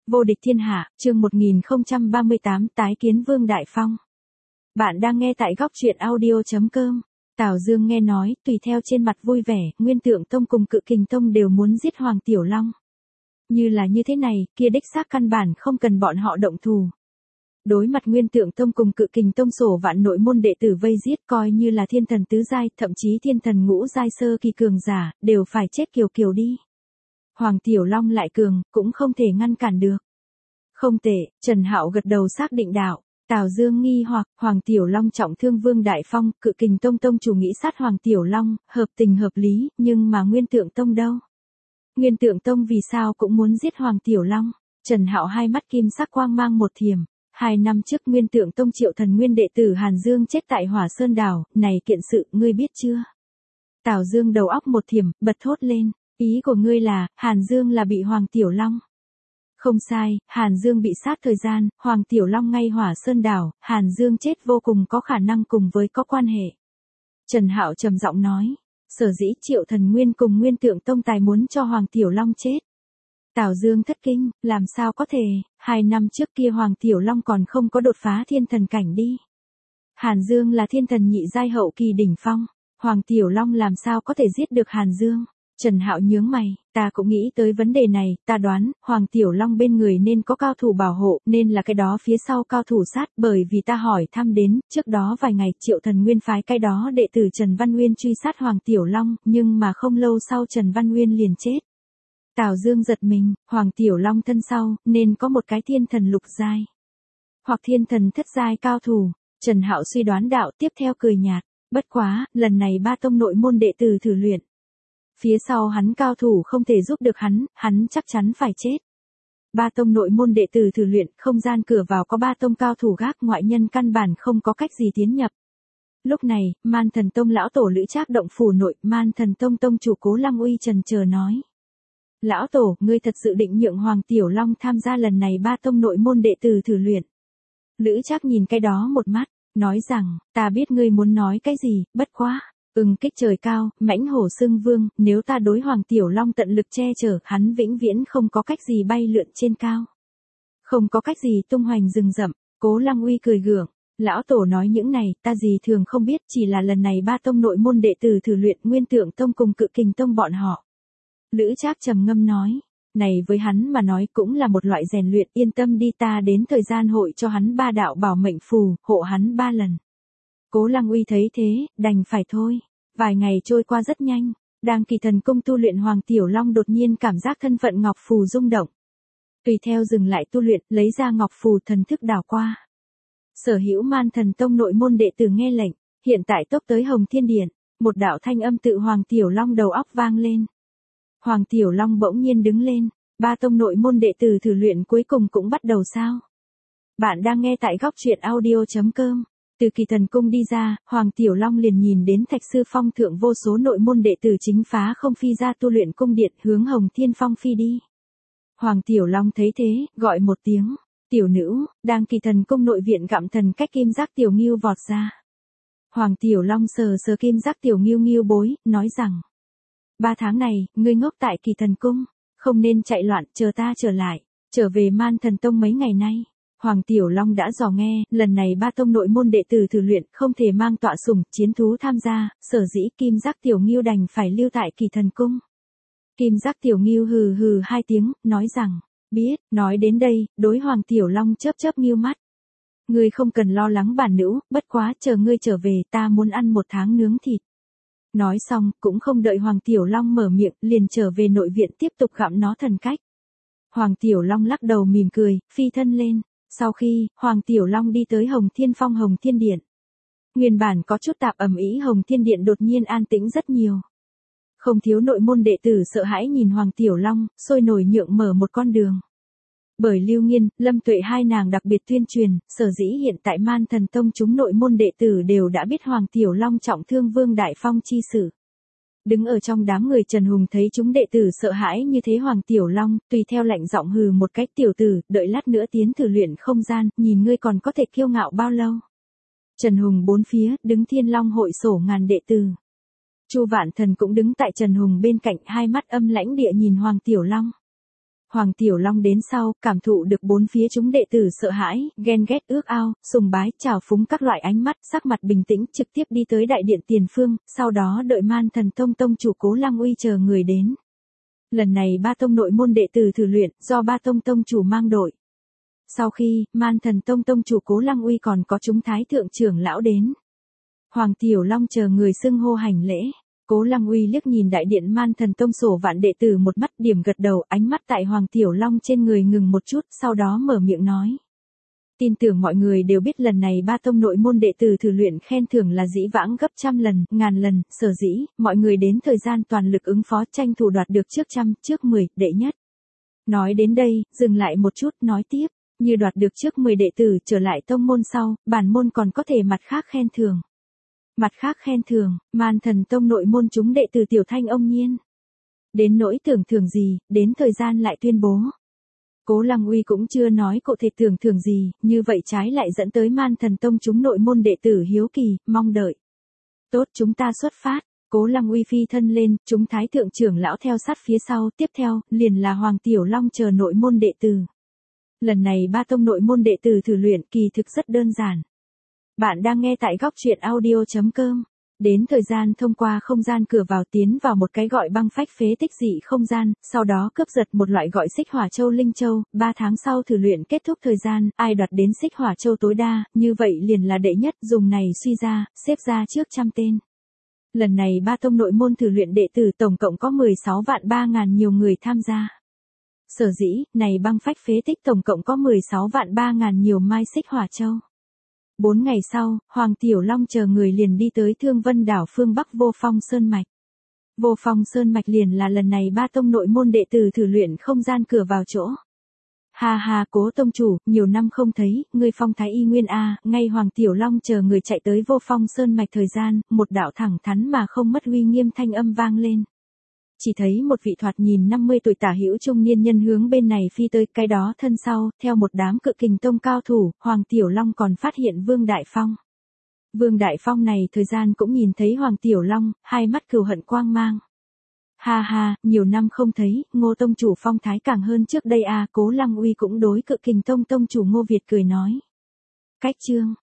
Vô địch thiên hạ, chương 1038 tái kiến Vương Đại Phong. Bạn đang nghe tại góc truyện audio.com. Tào Dương nghe nói, tùy theo trên mặt vui vẻ, Nguyên Tượng Tông cùng Cự Kình Tông đều muốn giết Hoàng Tiểu Long. Như là như thế này, kia đích xác căn bản không cần bọn họ động thủ. Đối mặt Nguyên Tượng Tông cùng Cự Kình Tông sổ vạn nội môn đệ tử vây giết, coi như là thiên thần tứ giai, thậm chí thiên thần ngũ giai sơ kỳ cường giả, đều phải chết kiều kiều đi. Hoàng Tiểu Long lại cường, cũng không thể ngăn cản được. Không tệ, Trần Hạo gật đầu xác định đạo. Tào Dương nghi hoặc, Hoàng Tiểu Long trọng thương Vương Đại Phong, Cự Kình Tông tông chủ nghĩ sát Hoàng Tiểu Long, hợp tình hợp lý, nhưng mà Nguyên Tượng Tông đâu? Nguyên Tượng Tông vì sao cũng muốn giết Hoàng Tiểu Long? Trần Hạo hai mắt kim sắc quang mang một thiểm. 2 năm trước Nguyên Tượng Tông Triệu Thần Nguyên đệ tử Hàn Dương chết tại Hỏa Sơn Đảo, này kiện sự, ngươi biết chưa? Tào Dương đầu óc một thiểm, bật thốt lên. Ý của ngươi là, Hàn Dương là bị Hoàng Tiểu Long. Không sai, Hàn Dương bị sát thời gian, Hoàng Tiểu Long ngay Hỏa Sơn Đảo, Hàn Dương chết vô cùng có khả năng cùng với có quan hệ. Trần Hạo trầm giọng nói, sở dĩ Triệu Thần Nguyên cùng Nguyên Tượng Tông tài muốn cho Hoàng Tiểu Long chết. Tào Dương thất kinh, làm sao có thể, 2 năm trước kia Hoàng Tiểu Long còn không có đột phá thiên thần cảnh đi. Hàn Dương là thiên thần nhị giai hậu kỳ đỉnh phong, Hoàng Tiểu Long làm sao có thể giết được Hàn Dương. Trần Hạo nhướng mày, ta cũng nghĩ tới vấn đề này, ta đoán, Hoàng Tiểu Long bên người nên có cao thủ bảo hộ, nên là cái đó phía sau cao thủ sát, bởi vì ta hỏi thăm đến, trước đó vài ngày Triệu Thần Nguyên phái cái đó đệ tử Trần Văn Nguyên truy sát Hoàng Tiểu Long, nhưng mà không lâu sau Trần Văn Nguyên liền chết. Tào Dương giật mình, Hoàng Tiểu Long thân sau, nên có một cái thiên thần lục giai. Hoặc thiên thần thất giai cao thủ, Trần Hạo suy đoán đạo tiếp theo cười nhạt, bất quá, lần này ba tông nội môn đệ tử thử luyện. Phía sau hắn cao thủ không thể giúp được hắn chắc chắn phải chết. Ba tông nội môn đệ tử thử luyện, không gian cửa vào có ba tông cao thủ gác, ngoại nhân căn bản không có cách gì tiến nhập. Lúc này, Man Thần Tông lão tổ Lữ Trác động phủ nội, Man Thần Tông tông chủ Cố Lăng Uy trần chờ nói. Lão tổ, ngươi thật sự định nhượng Hoàng Tiểu Long tham gia lần này ba tông nội môn đệ tử thử luyện. Lữ Trác nhìn cái đó một mắt, nói rằng, ta biết ngươi muốn nói cái gì, bất quá. Kích trời cao, mãnh hổ xưng vương, nếu ta đối Hoàng Tiểu Long tận lực che chở, hắn vĩnh viễn không có cách gì bay lượn trên cao. Không có cách gì tung hoành rừng rậm, Cố Lăng Uy cười gượng. Lão tổ nói những này, ta gì thường không biết, chỉ là lần này ba tông nội môn đệ tử thử luyện Nguyên Tượng Tông cùng Cự Kình Tông bọn họ. Lữ Trác trầm ngâm nói, này với hắn mà nói cũng là một loại rèn luyện, yên tâm đi, ta đến thời gian hội cho hắn 3 đạo bảo mệnh phù, hộ hắn 3 lần. Cố Lăng Uy thấy thế, đành phải thôi. Vài ngày trôi qua rất nhanh, đang kỳ thần cung tu luyện Hoàng Tiểu Long đột nhiên cảm giác thân phận ngọc phù rung động. Tùy theo dừng lại tu luyện, lấy ra ngọc phù thần thức đảo qua. Sở hữu Man Thần Tông nội môn đệ tử nghe lệnh, hiện tại tốc tới Hồng Thiên Điện, một đạo thanh âm tự Hoàng Tiểu Long đầu óc vang lên. Hoàng Tiểu Long bỗng nhiên đứng lên, ba tông nội môn đệ tử thử luyện cuối cùng cũng bắt đầu sao? Bạn đang nghe tại góc truyện audio.com. Từ kỳ thần cung đi ra, Hoàng Tiểu Long liền nhìn đến Thạch Sư Phong thượng vô số nội môn đệ tử chính phá không phi ra tu luyện cung điện hướng Hồng Thiên Phong phi đi. Hoàng Tiểu Long thấy thế, gọi một tiếng, tiểu nữ, đang kỳ thần cung nội viện gặm thần cách kim giác tiểu ngưu vọt ra. Hoàng Tiểu Long sờ sờ kim giác tiểu ngưu ngưu bối, nói rằng, 3 tháng này, ngươi ngốc tại kỳ thần cung, không nên chạy loạn, chờ ta trở lại, trở về Man Thần Tông mấy ngày nay. Hoàng Tiểu Long đã dò nghe, lần này ba tông nội môn đệ tử thử luyện không thể mang tọa sủng chiến thú tham gia, sở dĩ Kim Giác Tiểu Ngưu đành phải lưu tại kỳ thần cung. Kim Giác Tiểu Ngưu hừ hừ 2 tiếng, nói rằng, biết, nói đến đây, đối Hoàng Tiểu Long chớp chớp ngưu mắt. Ngươi không cần lo lắng bản nữ, bất quá chờ ngươi trở về ta muốn ăn 1 tháng nướng thịt. Nói xong, cũng không đợi Hoàng Tiểu Long mở miệng, liền trở về nội viện tiếp tục gặm nó thần cách. Hoàng Tiểu Long lắc đầu mỉm cười, phi thân lên. Sau khi, Hoàng Tiểu Long đi tới Hồng Thiên Phong Hồng Thiên Điện. Nguyên bản có chút tạp ầm ĩ Hồng Thiên Điện đột nhiên an tĩnh rất nhiều. Không thiếu nội môn đệ tử sợ hãi nhìn Hoàng Tiểu Long, sôi nổi nhượng mở một con đường. Bởi Lưu Nghiên, Lâm Tuệ hai nàng đặc biệt tuyên truyền, sở dĩ hiện tại Man Thần Tông chúng nội môn đệ tử đều đã biết Hoàng Tiểu Long trọng thương Vương Đại Phong chi sự. Đứng ở trong đám người Trần Hùng thấy chúng đệ tử sợ hãi như thế Hoàng Tiểu Long, tùy theo lạnh giọng hừ một cách tiểu tử, đợi lát nữa tiến thử luyện không gian, nhìn ngươi còn có thể kiêu ngạo bao lâu. Trần Hùng bốn phía, đứng Thiên Long hội sổ ngàn đệ tử. Chu Vạn Thần cũng đứng tại Trần Hùng bên cạnh, hai mắt âm lãnh địa nhìn Hoàng Tiểu Long. Hoàng Tiểu Long đến sau, cảm thụ được bốn phía chúng đệ tử sợ hãi, ghen ghét ước ao, sùng bái, trào phúng các loại ánh mắt, sắc mặt bình tĩnh, trực tiếp đi tới đại điện tiền phương, sau đó đợi Man Thần Tông tông chủ Cố Lăng Uy chờ người đến. Lần này ba tông nội môn đệ tử thử luyện, do ba tông tông chủ mang đội. Sau khi, Man Thần Tông tông chủ Cố Lăng Uy còn có chúng thái thượng trưởng lão đến. Hoàng Tiểu Long chờ người xưng hô hành lễ. Cố Lăng Uy liếc nhìn đại điện Man Thần Tông sổ vạn đệ tử một mắt, điểm gật đầu, ánh mắt tại Hoàng Tiểu Long trên người ngừng một chút, sau đó mở miệng nói. Tin tưởng mọi người đều biết lần này ba tông nội môn đệ tử thử luyện khen thưởng là dĩ vãng gấp trăm lần, ngàn lần, sở dĩ, mọi người đến thời gian toàn lực ứng phó tranh thủ đoạt được trước 100, trước 10, đệ nhất. Nói đến đây, dừng lại một chút, nói tiếp, như đoạt được trước 10 đệ tử trở lại tông môn sau, bản môn còn có thể mặt khác khen thưởng. Mặt khác khen thưởng, Man Thần Tông nội môn chúng đệ tử Tiểu Thanh ông nhiên. Đến nỗi tưởng thưởng gì, đến thời gian lại tuyên bố. Cố Lăng Uy cũng chưa nói cụ thể tưởng thưởng gì, như vậy trái lại dẫn tới Man Thần Tông chúng nội môn đệ tử hiếu kỳ, mong đợi. Tốt, chúng ta xuất phát. Cố Lăng Uy phi thân lên, chúng thái thượng trưởng lão theo sát phía sau, tiếp theo, liền là Hoàng Tiểu Long chờ nội môn đệ tử. Lần này ba tông nội môn đệ tử thử luyện kỳ thực rất đơn giản. Bạn đang nghe tại góc truyện audio.com. Đến thời gian thông qua không gian cửa vào tiến vào một cái gọi băng phách phế tích dị không gian, sau đó cướp giật một loại gọi xích hỏa châu linh châu, 3 tháng sau thử luyện kết thúc thời gian, ai đoạt đến xích hỏa châu tối đa, như vậy liền là đệ nhất, dùng này suy ra, xếp ra trước 100 tên. Lần này ba tông nội môn thử luyện đệ tử tổng cộng có 16 vạn 3 ngàn nhiều người tham gia. Sở dĩ, này băng phách phế tích tổng cộng có 16 vạn 3 ngàn nhiều mai xích hỏa châu. 4 ngày sau, Hoàng Tiểu Long chờ người liền đi tới Thương Vân đảo phương Bắc Vô Phong Sơn Mạch. Vô Phong Sơn Mạch liền là lần này ba tông nội môn đệ tử thử luyện không gian cửa vào chỗ. Ha ha, Cố tông chủ, nhiều năm không thấy, ngươi phong thái y nguyên a, ngay Hoàng Tiểu Long chờ người chạy tới Vô Phong Sơn Mạch thời gian, một đạo thẳng thắn mà không mất uy nghiêm thanh âm vang lên. Chỉ thấy một vị thoạt nhìn 50 tuổi tả hữu trung niên nhân hướng bên này phi tới, cái đó thân sau, theo một đám Cự Kình Tông cao thủ, Hoàng Tiểu Long còn phát hiện Vương Đại Phong. Vương Đại Phong này thời gian cũng nhìn thấy Hoàng Tiểu Long, hai mắt cừu hận quang mang. Ha ha, nhiều năm không thấy, Ngô tông chủ phong thái càng hơn trước đây a. Cố Lăng Uy cũng đối Cự Kình Tông tông chủ Ngô Việt cười nói. Cách chương